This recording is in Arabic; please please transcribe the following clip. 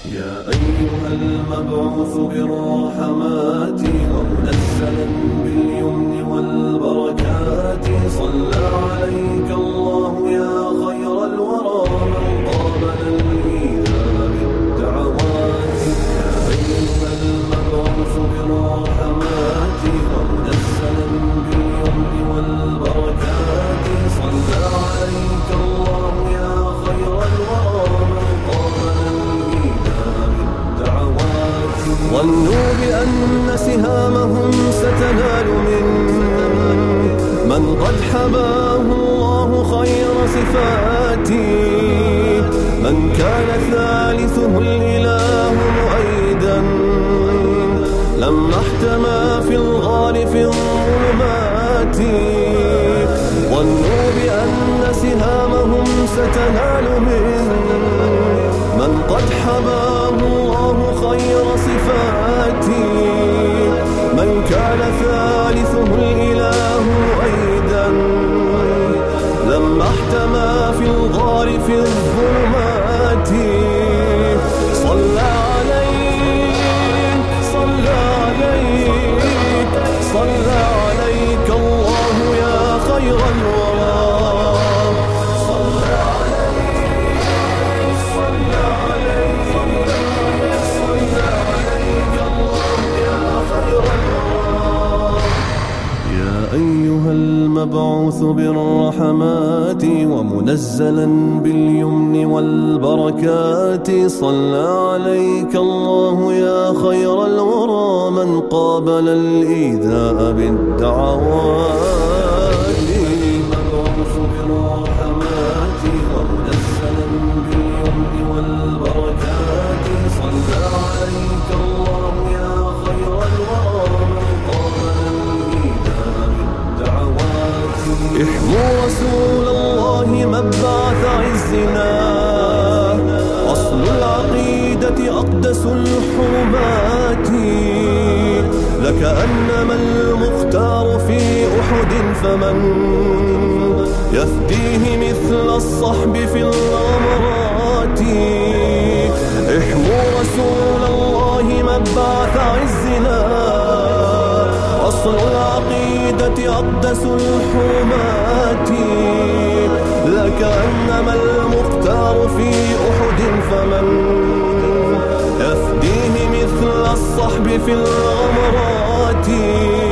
يا أيها المبعوث بالرحمات ومنزلا باليمن والبركات، صلى عليك الله يا خير الورى من قابل الإيذاء بالدعوات. يا أيها المبعوث بالرحمات ومنزلا باليمن والبركات، صلى عليك الله يا خير الورى من قابل الإيذاء بالدعوات. ظنوا بأن سهامهم ستنال من قد حباه الله خير صفاتي، من كان ثالثه الإله مؤيدا لما احتمى في الغار في الظلمات. ظنوا بأن سهامهم ستنال من قد حباه الله خير صفاتي، من كان ثالثه الإله مؤيدا لما احتمى في الغار في الظلمات. صلى عليك صلى عليك صلى عليك الله يا خير الورى. أيها المبعوث بالرحمات ومنزلا باليمن والبركات، صلى عليك الله يا خير الورى من قابل الإيذاء بالدعوات. المبعوث بالرحمات ومنزلا باليمن والبركات، صلى عليك الله يا خير الورى من قابل احموا رسول الله مبعث عزنا، أصل العقيدة أقدس الحرمات. لكأنما المختار في أحد فمن يفديه مثل الصحب في الغمرات. احموا رسول الله مبعث عزنا، أصل العقيدة أقدس الحرمات. لكأنما المختار في أحد فمن يفديه مثل الصحب في الغمرات.